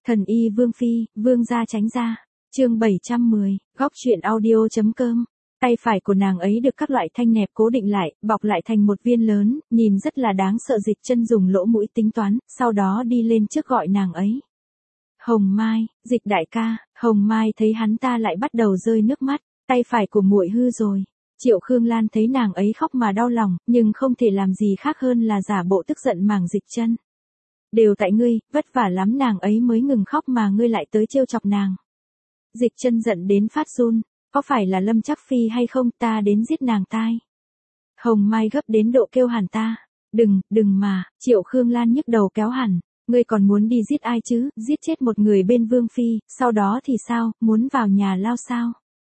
Thần y Vương Phi, Vương gia tránh ra. Chương 710, góc truyện audio.com. Tay phải của nàng ấy được các loại thanh nẹp cố định lại, bọc lại thành một viên lớn, nhìn rất là đáng sợ. Dịch chân dùng lỗ mũi tính toán, sau đó đi lên trước gọi nàng ấy. Hồng Mai, Dịch đại ca. Hồng Mai thấy hắn ta lại bắt đầu rơi nước mắt, tay phải của muội hư rồi. Triệu Khương Lan thấy nàng ấy khóc mà đau lòng, nhưng không thể làm gì khác hơn là giả bộ tức giận màng Dịch chân. Đều tại ngươi, vất vả lắm nàng ấy mới ngừng khóc mà ngươi lại tới trêu chọc nàng. Dịch chân giận đến phát run, có phải là Lâm Trác Phi hay không, ta đến giết nàng tai. Hồng Mai gấp đến độ kêu hẳn ta, đừng mà. Triệu Khương Lan nhức đầu kéo hẳn, ngươi còn muốn đi giết ai chứ, giết chết một người bên Vương Phi, sau đó thì sao, muốn vào nhà lao sao?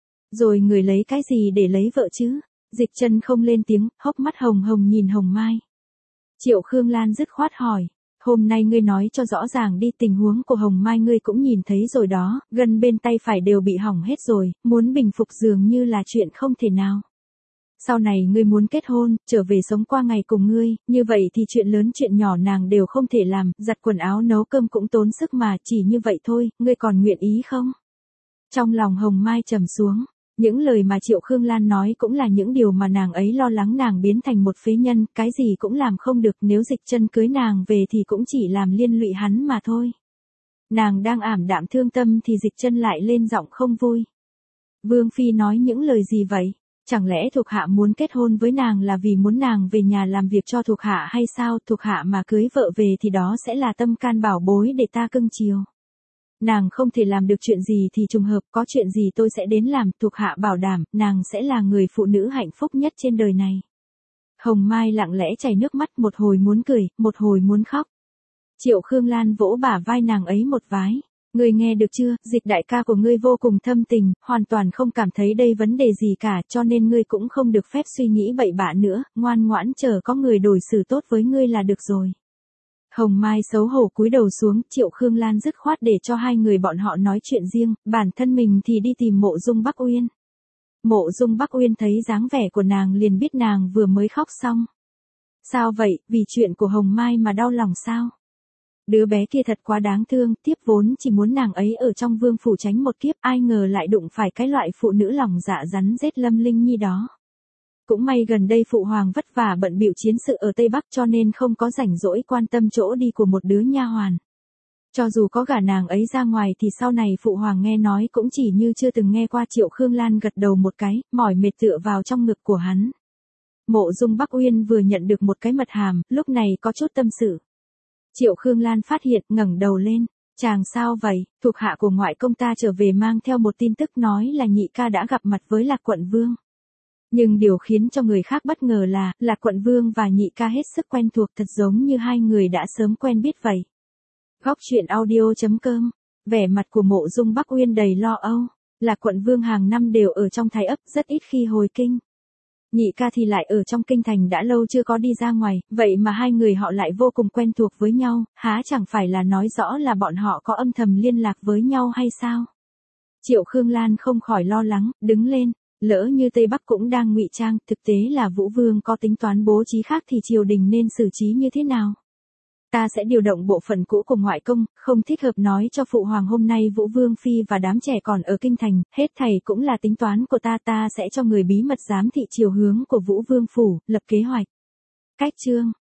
Rồi người lấy cái gì để lấy vợ chứ? Dịch chân không lên tiếng, hốc mắt hồng hồng nhìn Hồng Mai. Triệu Khương Lan dứt khoát hỏi, hôm nay ngươi nói cho rõ ràng đi, tình huống của Hồng Mai ngươi cũng nhìn thấy rồi đó, gân bên tay phải đều bị hỏng hết rồi, muốn bình phục dường như là chuyện không thể nào. Sau này ngươi muốn kết hôn, trở về sống qua ngày cùng ngươi, như vậy thì chuyện lớn chuyện nhỏ nàng đều không thể làm, giặt quần áo nấu cơm cũng tốn sức mà, chỉ như vậy thôi, ngươi còn nguyện ý không? Trong lòng Hồng Mai trầm xuống. Những lời mà Triệu Khương Lan nói cũng là những điều mà nàng ấy lo lắng nàng biến thành một phế nhân, cái gì cũng làm không được, nếu Dịch chân cưới nàng về thì cũng chỉ làm liên lụy hắn mà thôi. Nàng đang ảm đạm thương tâm thì Dịch chân lại lên giọng không vui. Vương Phi nói những lời gì vậy? Chẳng lẽ thuộc hạ muốn kết hôn với nàng là vì muốn nàng về nhà làm việc cho thuộc hạ hay sao? Thuộc hạ mà cưới vợ về thì đó sẽ là tâm can bảo bối để ta cưng chiều. Nàng không thể làm được chuyện gì thì trùng hợp, có chuyện gì tôi sẽ đến làm, thuộc hạ bảo đảm, nàng sẽ là người phụ nữ hạnh phúc nhất trên đời này. Hồng Mai lặng lẽ chảy nước mắt, một hồi muốn cười, một hồi muốn khóc. Triệu Khương Lan vỗ bả vai nàng ấy một vái. Ngươi nghe được chưa, Dịch đại ca của ngươi vô cùng thâm tình, hoàn toàn không cảm thấy đây vấn đề gì cả, cho nên ngươi cũng không được phép suy nghĩ bậy bạ nữa, ngoan ngoãn chờ có người đối xử tốt với ngươi là được rồi. Hồng Mai xấu hổ cúi đầu xuống, Triệu Khương Lan dứt khoát để cho hai người bọn họ nói chuyện riêng, bản thân mình thì đi tìm Mộ Dung Bắc Uyên. Mộ Dung Bắc Uyên thấy dáng vẻ của nàng liền biết nàng vừa mới khóc xong. Sao vậy, vì chuyện của Hồng Mai mà đau lòng sao? Đứa bé kia thật quá đáng thương, tiếp vốn chỉ muốn nàng ấy ở trong vương phủ tránh một kiếp, ai ngờ lại đụng phải cái loại phụ nữ lòng dạ rắn rết Lâm Linh Nhi đó. Cũng may gần đây phụ hoàng vất vả bận bịu chiến sự ở Tây Bắc cho nên không có rảnh rỗi quan tâm chỗ đi của một đứa nha hoàn. Cho dù có gả nàng ấy ra ngoài thì sau này phụ hoàng nghe nói cũng chỉ như chưa từng nghe qua. Triệu Khương Lan gật đầu một cái, mỏi mệt tựa vào trong ngực của hắn. Mộ Dung Bắc Uyên vừa nhận được một cái mật hàm, lúc này có chút tâm sự. Triệu Khương Lan phát hiện, ngẩng đầu lên. Chàng sao vậy? Thuộc hạ của ngoại công ta trở về mang theo một tin tức nói là nhị ca đã gặp mặt với Lạc Quận Vương. Nhưng điều khiến cho người khác bất ngờ là, Lạc Quận Vương và nhị ca hết sức quen thuộc, thật giống như hai người đã sớm quen biết vậy. Góc truyện audio.com. Vẻ mặt của Mộ Dung Bắc Uyên đầy lo âu. Lạc Quận Vương hàng năm đều ở trong Thái Ấp, rất ít khi hồi kinh. Nhị ca thì lại ở trong kinh thành đã lâu chưa có đi ra ngoài, vậy mà hai người họ lại vô cùng quen thuộc với nhau, há chẳng phải là nói rõ là bọn họ có âm thầm liên lạc với nhau hay sao? Triệu Khương Lan không khỏi lo lắng, đứng lên. Lỡ như Tây Bắc cũng đang ngụy trang, thực tế là Vũ Vương có tính toán bố trí khác thì triều đình nên xử trí như thế nào? Ta sẽ điều động bộ phận cũ của ngoại công, không thích hợp nói cho phụ hoàng hôm nay Vũ Vương Phi và đám trẻ còn ở kinh thành, hết thảy cũng là tính toán của ta sẽ cho người bí mật giám thị chiều hướng của Vũ Vương Phủ, lập kế hoạch. Cách chương.